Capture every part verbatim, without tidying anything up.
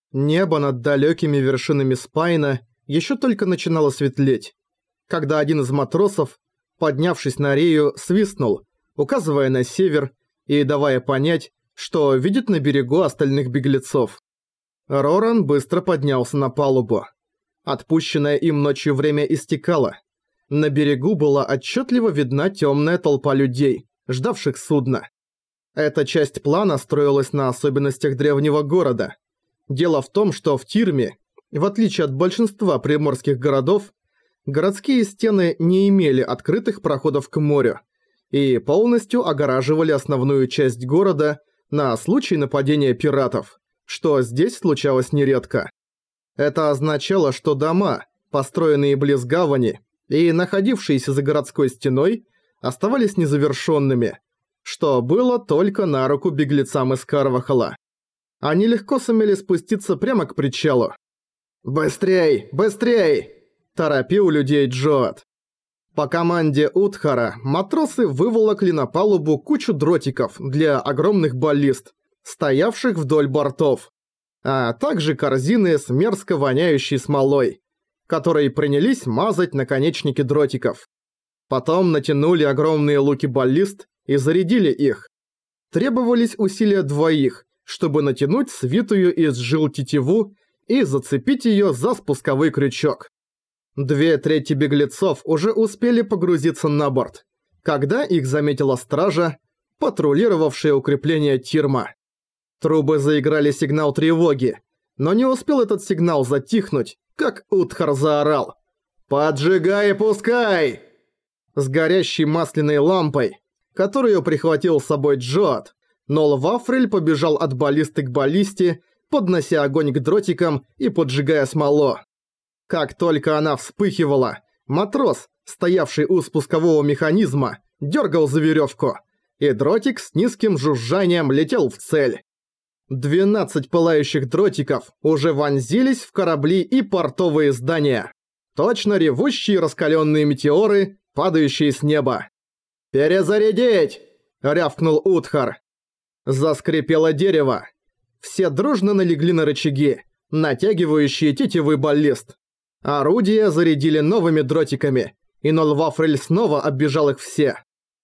Небо над далекими вершинами Спайна еще только начинало светлеть, когда один из матросов, поднявшись на рею, свистнул, указывая на север и давая понять, что видит на берегу остальных беглецов. Роран быстро поднялся на палубу. Отпущенное им ночью время истекало. На берегу была отчетливо видна темная толпа людей, ждавших судна. Эта часть плана строилась на особенностях древнего города. Дело в том, что в Тирме, в отличие от большинства приморских городов, городские стены не имели открытых проходов к морю и полностью огораживали основную часть города на случай нападения пиратов, что здесь случалось нередко. Это означало, что дома, построенные близ гавани и находившиеся за городской стеной, оставались незавершенными, что было только на руку беглецам из Карвахала. Они легко сумели спуститься прямо к причалу. «Быстрей! Быстрей!» – торопил людей Джоат. По команде Утхара матросы выволокли на палубу кучу дротиков для огромных баллист, стоявших вдоль бортов, а также корзины с мерзко воняющей смолой, которые принялись мазать наконечники дротиков. Потом натянули огромные луки баллист и зарядили их. Требовались усилия двоих, чтобы натянуть свитую из жил тетиву и зацепить её за спусковой крючок. Две трети беглецов уже успели погрузиться на борт, когда их заметила стража, патрулировавшая укрепление Тирма. Трубы заиграли сигнал тревоги, но не успел этот сигнал затихнуть, как Утхар заорал: «Поджигай и пускай!» С горящей масляной лампой, которую прихватил с собой Джоат, Нол Вафрель побежал от баллисты к баллисте, поднося огонь к дротикам и поджигая смолу. Как только она вспыхивала, матрос, стоявший у спускового механизма, дергал за веревку, и дротик с низким жужжанием летел в цель. Двенадцать пылающих дротиков уже вонзились в корабли и портовые здания. Точно ревущие раскаленные метеоры, падающие с неба. «Перезарядить!» – рявкнул Утхар. Заскрипело дерево. Все дружно налегли на рычаги, натягивающие тетивы баллист. Орудия зарядили новыми дротиками, и Нол Вафрель снова оббежал их все.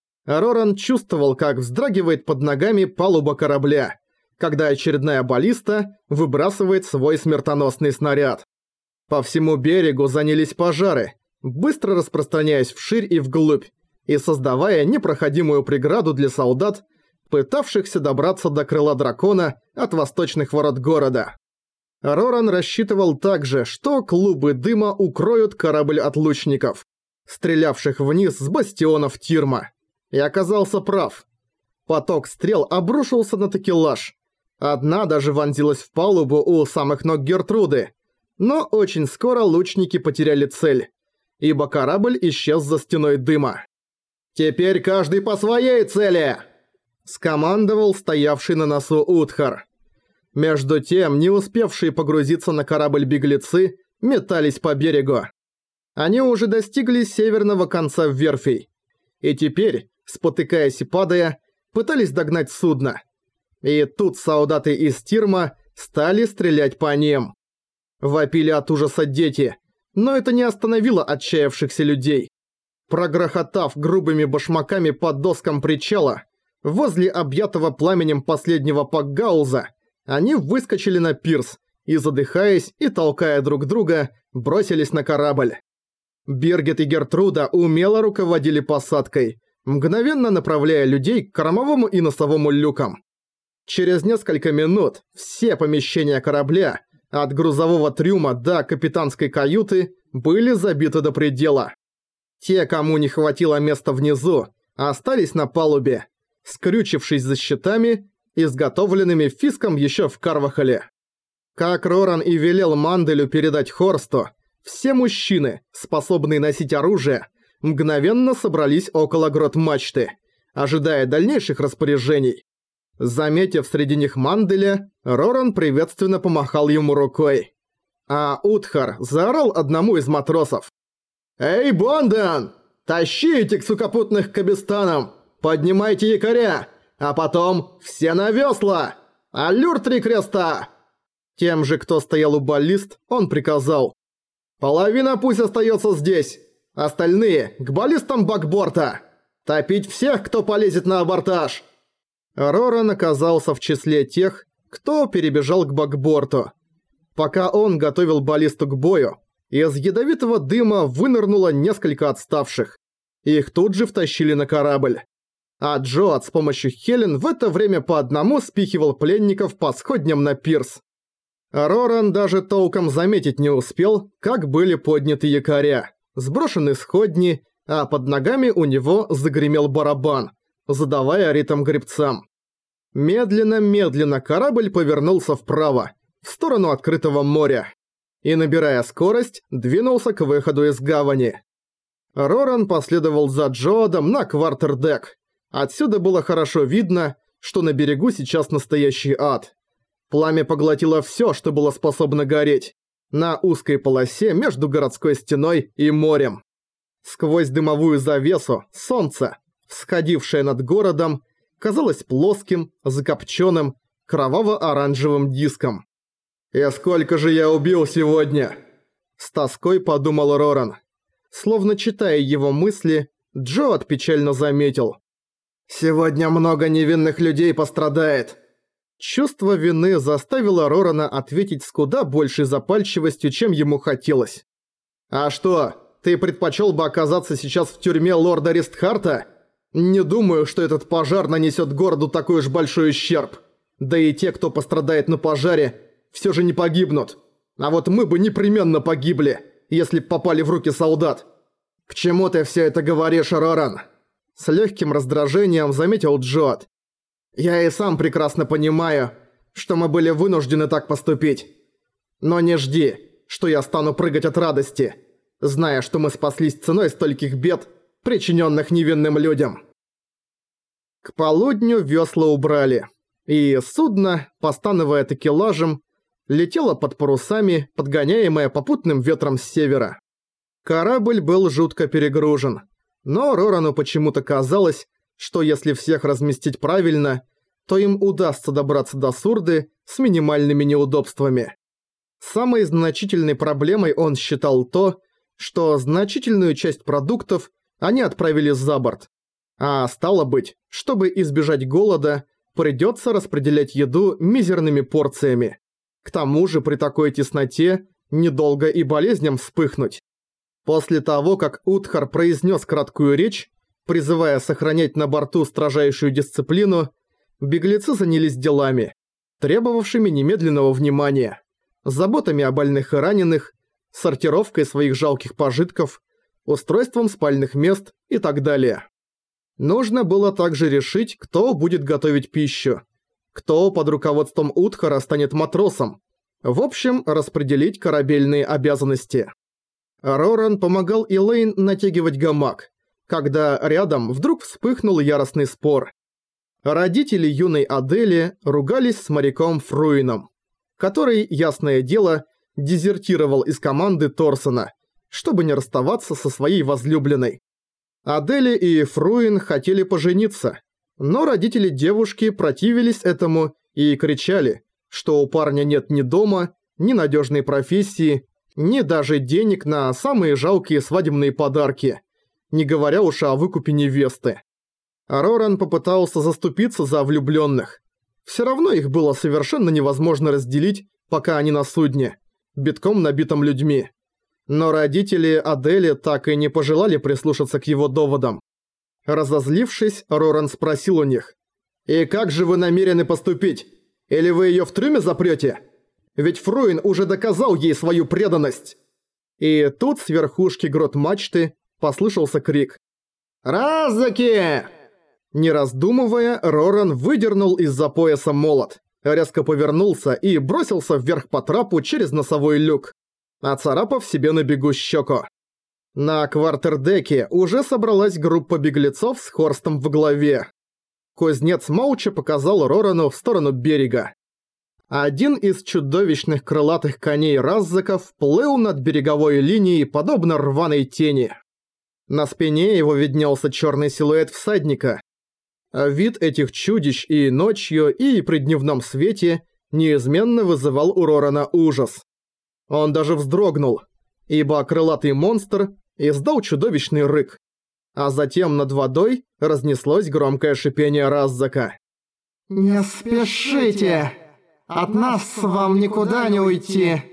Роран чувствовал, как вздрагивает под ногами палуба корабля, когда очередная баллиста выбрасывает свой смертоносный снаряд. По всему берегу занялись пожары, быстро распространяясь вширь и вглубь, и создавая непроходимую преграду для солдат, пытавшихся добраться до крыла дракона от восточных ворот города. Роран рассчитывал также, что клубы дыма укроют корабль от лучников, стрелявших вниз с бастионов Тирма. И оказался прав. Поток стрел обрушился на такелаж. Одна даже вонзилась в палубу у самых ног Гертруды. Но очень скоро лучники потеряли цель, ибо корабль исчез за стеной дыма. «Теперь каждый по своей цели!» – скомандовал стоявший на носу Утхар. Между тем, не успевшие погрузиться на корабль беглецы метались по берегу. Они уже достигли северного конца верфей, и теперь, спотыкаясь и падая, пытались догнать судно. И тут солдаты из Тирма стали стрелять по ним. Вопили от ужаса дети, но это не остановило отчаявшихся людей. Прогрохотав грубыми башмаками по доскам причала, возле объятого пламенем последнего пакгауза, они выскочили на пирс и, задыхаясь и толкая друг друга, бросились на корабль. Биргит и Гертруда умело руководили посадкой, мгновенно направляя людей к кормовому и носовому люкам. Через несколько минут все помещения корабля, от грузового трюма до капитанской каюты, были забиты до предела. Те, кому не хватило места внизу, остались на палубе, скрючившись за щитами, изготовленными Фиском еще в Карвахале. Как Роран и велел Манделю передать Хорсту, все мужчины, способные носить оружие, мгновенно собрались около грот-мачты, ожидая дальнейших распоряжений. Заметив среди них Манделя, Роран приветственно помахал ему рукой. А Утхар заорал одному из матросов: «Эй, Бонден! Тащите к сухопутных кабестанам! Поднимайте якоря! А потом все на весла! Аллюр три креста!» Тем же, кто стоял у баллист, он приказал: «Половина пусть остается здесь, остальные к баллистам бакборта! Топить всех, кто полезет на абордаж!» Роран оказался в числе тех, кто перебежал к бакборту. Пока он готовил баллисту к бою, из ядовитого дыма вынырнуло несколько отставших. Их тут же втащили на корабль. А Джоат с помощью Хелен в это время по одному спихивал пленников по сходням на пирс. Роран даже толком заметить не успел, как были подняты якоря, сброшены сходни, а под ногами у него загремел барабан, задавая ритм гребцам. Медленно-медленно корабль повернулся вправо, в сторону открытого моря, и, набирая скорость, двинулся к выходу из гавани. Роран последовал за Джоадом на квартердек. Отсюда было хорошо видно, что на берегу сейчас настоящий ад. Пламя поглотило всё, что было способно гореть, на узкой полосе между городской стеной и морем. Сквозь дымовую завесу солнце, всходившее над городом, казалось плоским, закопченным, кроваво-оранжевым диском. «И сколько же я убил сегодня?» С тоской подумал Роран. Словно читая его мысли, Джоат печально заметил: «Сегодня много невинных людей пострадает». Чувство вины заставило Рорана ответить с куда большей запальчивостью, чем ему хотелось. «А что, ты предпочел бы оказаться сейчас в тюрьме лорда Ристхарта? Не думаю, что этот пожар нанесет городу такой уж большой ущерб. Да и те, кто пострадает на пожаре, все же не погибнут. А вот мы бы непременно погибли, если б попали в руки солдат». «К чему ты все это говоришь, Роран?» С легким раздражением заметил Джоат. «Я и сам прекрасно понимаю, что мы были вынуждены так поступить. Но не жди, что я стану прыгать от радости, зная, что мы спаслись ценой стольких бед, причиненных невинным людям». К полудню весла убрали, и судно, постановая такелажем, летело под парусами, подгоняемое попутным ветром с севера. Корабль был жутко перегружен, но Рорану почему-то казалось, что если всех разместить правильно, то им удастся добраться до Сурды с минимальными неудобствами. Самой значительной проблемой он считал то, что значительную часть продуктов они отправили за борт. А стало быть, чтобы избежать голода, придется распределять еду мизерными порциями. К тому же при такой тесноте недолго и болезням вспыхнуть. После того, как Утхар произнес краткую речь, призывая сохранять на борту строжайшую дисциплину, беглецы занялись делами, требовавшими немедленного внимания, заботами о больных и раненых, сортировкой своих жалких пожитков, устройством спальных мест и так далее. Нужно было также решить, кто будет готовить пищу, кто под руководством Утхара станет матросом, в общем, распределить корабельные обязанности. Роран помогал Элейн натягивать гамак, когда рядом вдруг вспыхнул яростный спор. Родители юной Адели ругались с моряком Фруином, который, ясное дело, дезертировал из команды Торсона, чтобы не расставаться со своей возлюбленной. Адели и Фруин хотели пожениться, но родители девушки противились этому и кричали, что у парня нет ни дома, ни надежной профессии, ни даже денег на самые жалкие свадебные подарки, не говоря уж о выкупе невесты. Роран попытался заступиться за влюбленных. Все равно их было совершенно невозможно разделить, пока они на судне, битком набитым людьми. Но родители Адели так и не пожелали прислушаться к его доводам. Разозлившись, Роран спросил у них: «И как же вы намерены поступить? Или вы её в трюме запрёте? Ведь Фруин уже доказал ей свою преданность». И тут с верхушки грот мачты послышался крик: «Разаки!» Не раздумывая, Роран выдернул из-за пояса молот, резко повернулся и бросился вверх по трапу через носовой люк, оцарапав себе на бегу щеку. На квартердеке уже собралась группа беглецов с Хорстом в главе. Кузнец молча показал Рорану в сторону берега. Один из чудовищных крылатых коней Раззаков плыл над береговой линией, подобно рваной тени. На спине его виднелся черный силуэт всадника. Вид этих чудищ и ночью, и при дневном свете неизменно вызывал у Рорана ужас. Он даже вздрогнул, ибо крылатый монстр издал чудовищный рык. А затем над водой разнеслось громкое шипение Раззака. «Не спешите! От нас вам никуда не уйти!»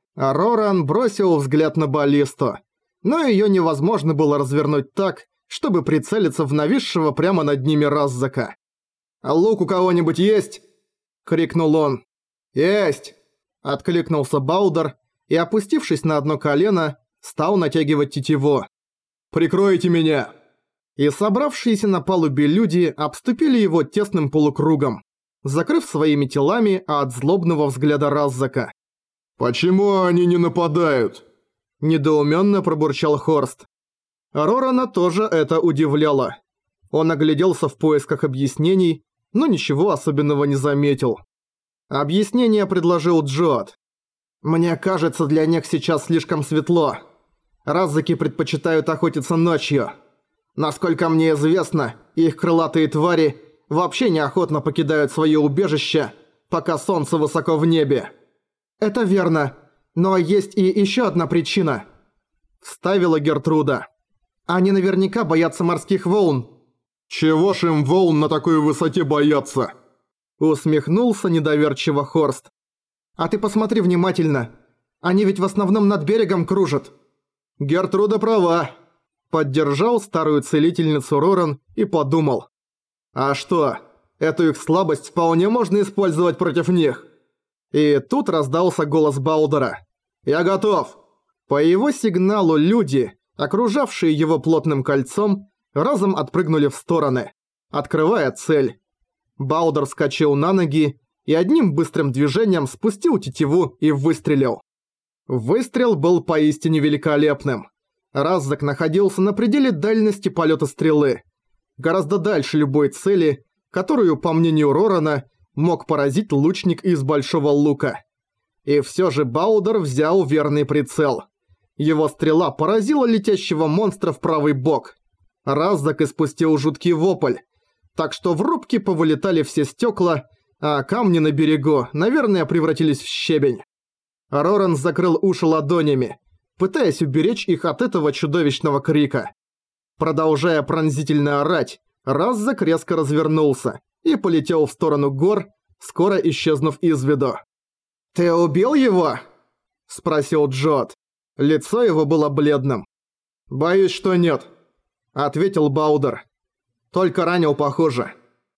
Роран бросил взгляд на баллисту, но её невозможно было развернуть так, чтобы прицелиться в нависшего прямо над ними Раззака. «Лук у кого-нибудь есть?» — крикнул он. «Есть!» — откликнулся Балдер и, опустившись на одно колено, стал натягивать тетиву. «Прикройте меня!» И собравшиеся на палубе люди обступили его тесным полукругом, закрыв своими телами от злобного взгляда Раззака. «Почему они не нападают?» – недоуменно пробурчал Хорст. Рорана тоже это удивляло. Он огляделся в поисках объяснений, но ничего особенного не заметил. Объяснение предложил Джоат. «Мне кажется, для них сейчас слишком светло. Раззаки предпочитают охотиться ночью. Насколько мне известно, их крылатые твари вообще неохотно покидают свое убежище, пока солнце высоко в небе». «Это верно, но есть и еще одна причина», – вставила Гертруда. «Они наверняка боятся морских волн». «Чего ж им волн на такой высоте бояться?» – усмехнулся недоверчиво Хорст. «А ты посмотри внимательно. Они ведь в основном над берегом кружат». «Гертруда права», – поддержал старую целительницу Роран и подумал. «А что, эту их слабость вполне можно использовать против них?» И тут раздался голос Балдера. «Я готов!» По его сигналу люди, окружавшие его плотным кольцом, разом отпрыгнули в стороны, открывая цель. Балдер вскочил на ноги и одним быстрым движением спустил тетиву и выстрелил. Выстрел был поистине великолепным. Раззак находился на пределе дальности полета стрелы, гораздо дальше любой цели, которую, по мнению Рорана, мог поразить лучник из большого лука. И все же Балдер взял верный прицел. Его стрела поразила летящего монстра в правый бок. Раззак испустил жуткий вопль, так что в рубке повылетали все стекла, а камни на берегу, наверное, превратились в щебень. Роран закрыл уши ладонями, пытаясь уберечь их от этого чудовищного крика. Продолжая пронзительно орать, Раззак резко развернулся и полетел в сторону гор, скоро исчезнув из виду. «Ты убил его?» – спросил Джоат. Лицо его было бледным. «Боюсь, что нет», – ответил Балдер. «Только ранил, похоже».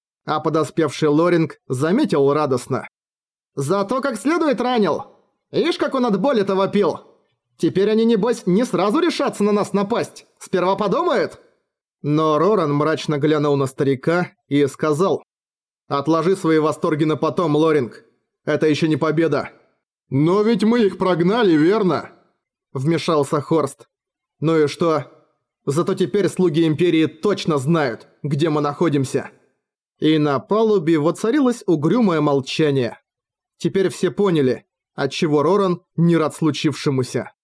А подоспевший Лоринг заметил радостно. «Зато как следует ранил! Ишь, как он от боли-то вопил! Теперь они, небось, не сразу решатся на нас напасть, сперва подумают!» Но Роран мрачно глянул на старика и сказал: «Отложи свои восторги на потом, Лоринг. Это еще не победа». «Но ведь мы их прогнали, верно?» Вмешался Хорст. «Ну и что? Зато теперь слуги Империи точно знают, где мы находимся». И на палубе воцарилось угрюмое молчание. Теперь все поняли, отчего Роран не рад случившемуся.